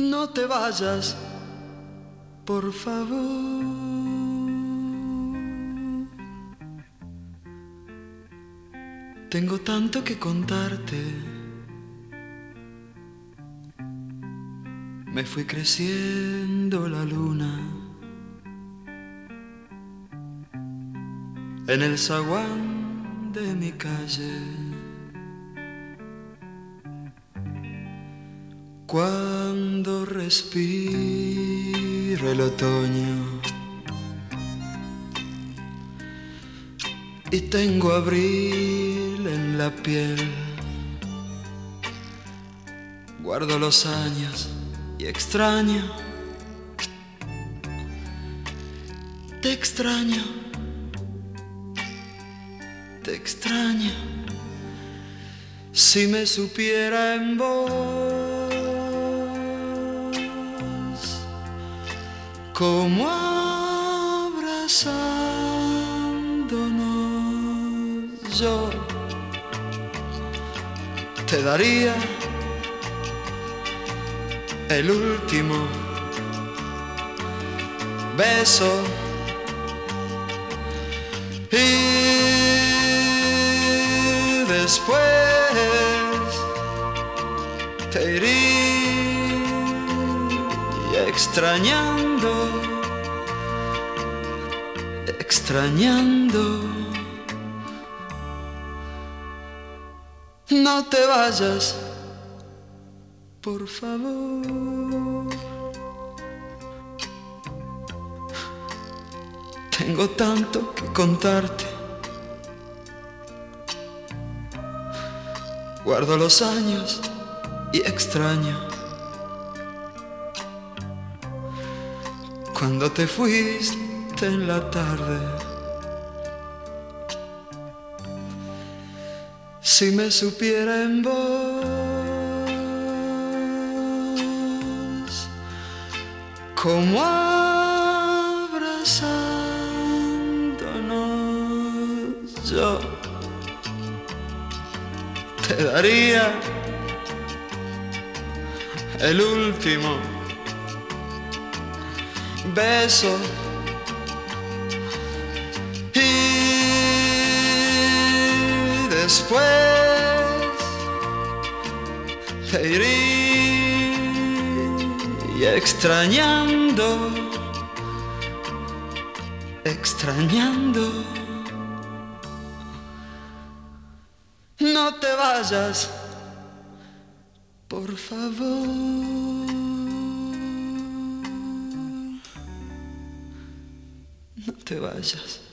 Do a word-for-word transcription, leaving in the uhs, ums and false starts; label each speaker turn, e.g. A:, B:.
A: No te vayas, por favor. Tengo tanto que contarte. Me fui creciendo la luna en el zaguán de mi calle. Cuando respiro el otoño y tengo abril en la piel, guardo los años y extraño, te extraño, te extraño. Si me supiera en vos como abrazándonos, yo te daría el último beso y después te iría extrañando, extrañando. No te vayas, por favor. Tengo tanto que contarte. Guardo los años y extraño cuando te fuiste en la tarde. Si me supiera en vos como abrazándonos, yo te daría el último beso y después te iría extrañando, extrañando. No te vayas, por favor. No te vayas.